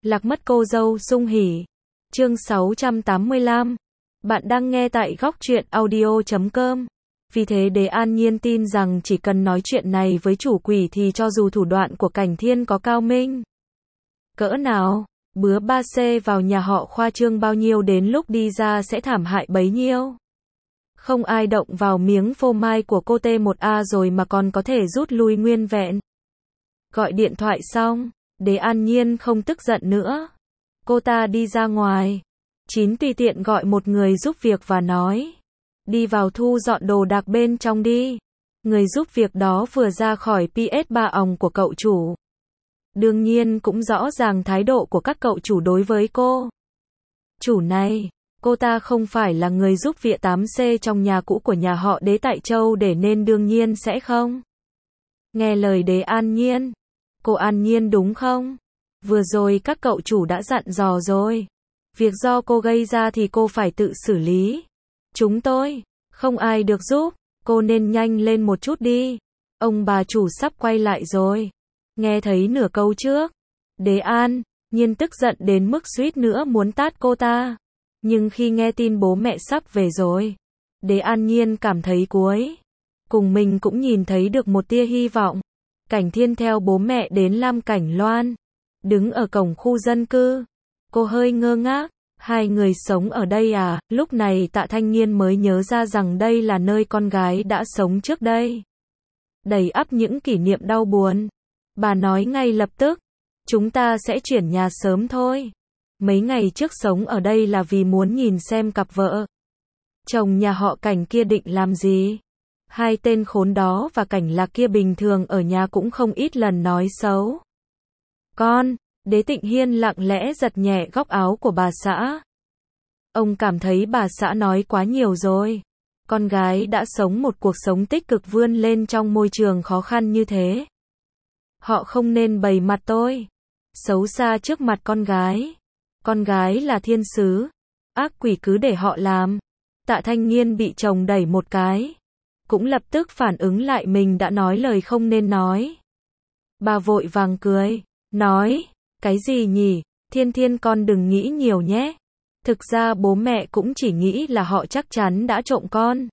Lạc mất cô dâu sung hỉ. Chương 685. Bạn đang nghe tại góc truyện audio.com. Vì thế Đế An Nhiên tin rằng chỉ cần nói chuyện này với chủ quỷ thì cho dù thủ đoạn của Cảnh Thiên có cao minh cỡ nào, bứa 3C vào nhà họ khoa trương bao nhiêu đến lúc đi ra sẽ thảm hại bấy nhiêu. Không ai động vào miếng phô mai của cô T1A rồi mà còn có thể rút lui nguyên vẹn. Gọi điện thoại xong, Đế An Nhiên không tức giận nữa. Cô ta đi ra ngoài. Tùy tiện gọi một người giúp việc và nói. Đi vào thu dọn đồ đạc bên trong đi. Người giúp việc đó vừa ra khỏi PS3 òng của cậu chủ. Đương nhiên cũng rõ ràng thái độ của các cậu chủ đối với cô. Chủ này, cô ta không phải là người giúp việc 8C trong nhà cũ của nhà họ Đế tại Châu để nên đương nhiên sẽ không nghe lời Đế An Nhiên. Cô An Nhiên đúng không? Vừa rồi các cậu chủ đã dặn dò rồi. Việc do cô gây ra thì cô phải tự xử lý. Chúng tôi, không ai được giúp, cô nên nhanh lên một chút đi. Ông bà chủ sắp quay lại rồi. Nghe thấy nửa câu trước, Đế An Nhiên tức giận đến mức suýt nữa muốn tát cô ta. Nhưng khi nghe tin bố mẹ sắp về rồi, Đế An Nhiên cảm thấy cuối cùng mình cũng nhìn thấy được một tia hy vọng. Cảnh Thiên theo bố mẹ đến Lam Cảnh Loan, đứng ở cổng khu dân cư. Cô hơi ngơ ngác, hai người sống ở đây à? Lúc này Tạ Thanh Nghiên mới nhớ ra rằng đây là nơi con gái đã sống trước đây. Đầy ắp những kỷ niệm đau buồn. Bà nói ngay lập tức, chúng ta sẽ chuyển nhà sớm thôi. Mấy ngày trước sống ở đây là vì muốn nhìn xem cặp vợ chồng nhà họ Cảnh kia định làm gì. Hai tên khốn đó và Cảnh Lạc kia bình thường ở nhà cũng không ít lần nói xấu. Con, Đế Tịnh Hiên lặng lẽ giật nhẹ góc áo của bà xã. Ông cảm thấy bà xã nói quá nhiều rồi. Con gái đã sống một cuộc sống tích cực vươn lên trong môi trường khó khăn như thế. Họ không nên bày mặt tôi xấu xa trước mặt con gái. Con gái là thiên sứ. Ác quỷ cứ để họ làm. Tạ Thanh Nghiên bị chồng đẩy một cái. Cũng lập tức phản ứng lại mình đã nói lời không nên nói. Bà vội vàng cười. Nói, cái gì nhỉ? Thiên Thiên con đừng nghĩ nhiều nhé. Thực ra bố mẹ cũng chỉ nghĩ là họ chắc chắn đã trộm con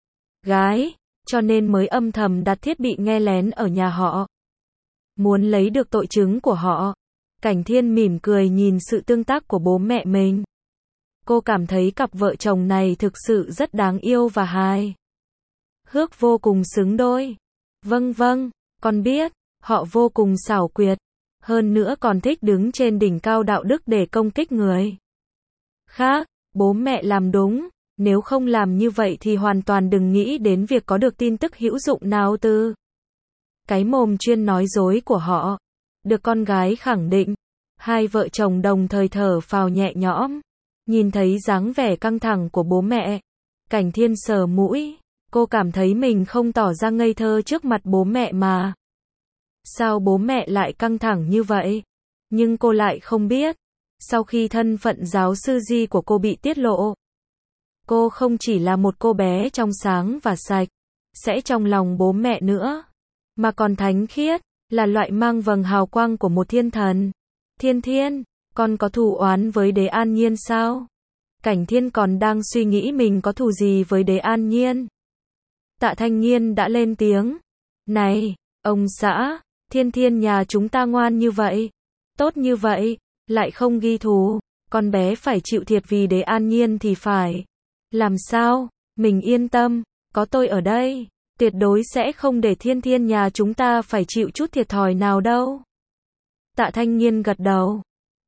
gái, cho nên mới âm thầm đặt thiết bị nghe lén ở nhà họ. Muốn lấy được tội chứng của họ. Cảnh Thiên mỉm cười nhìn sự tương tác của bố mẹ mình. Cô cảm thấy cặp vợ chồng này thực sự rất đáng yêu và hài hước, vô cùng xứng đôi. Vâng vâng, con biết, họ vô cùng xảo quyệt. Hơn nữa còn thích đứng trên đỉnh cao đạo đức để công kích người khác. Bố mẹ làm đúng. Nếu không làm như vậy thì hoàn toàn đừng nghĩ đến việc có được tin tức hữu dụng nào từ cái mồm chuyên nói dối của họ. Được con gái khẳng định. Hai vợ chồng đồng thời thở phào nhẹ nhõm. Nhìn thấy dáng vẻ căng thẳng của bố mẹ, Cảnh Thiên sờ mũi. Cô cảm thấy mình không tỏ ra ngây thơ trước mặt bố mẹ mà. Sao bố mẹ lại căng thẳng như vậy? Nhưng cô lại không biết. Sau khi thân phận giáo sư Di của cô bị tiết lộ, cô không chỉ là một cô bé trong sáng và sạch, sẽ trong lòng bố mẹ nữa, mà còn thánh khiết, là loại mang vầng hào quang của một thiên thần. Thiên Thiên, con có thù oán với Đế An Nhiên sao? Cảnh Thiên còn đang suy nghĩ mình có thù gì với Đế An Nhiên. Tạ Thanh Nghiên đã lên tiếng. Này, ông xã, Thiên Thiên nhà chúng ta ngoan như vậy, tốt như vậy, lại không ghi thù. Con bé phải chịu thiệt vì Đế An Nhiên thì phải. Làm sao? Mình yên tâm, có tôi ở đây, tuyệt đối sẽ không để Thiên Thiên nhà chúng ta phải chịu chút thiệt thòi nào đâu. Tạ Thanh Nghiên gật đầu.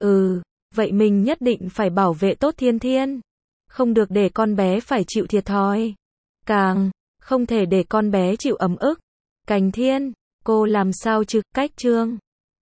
Vậy mình nhất định phải bảo vệ tốt Thiên Thiên. Không được để con bé phải chịu thiệt thòi. Càng không thể để con bé chịu ấm ức. Cảnh Thiên, cô làm sao chứ? Cách Trương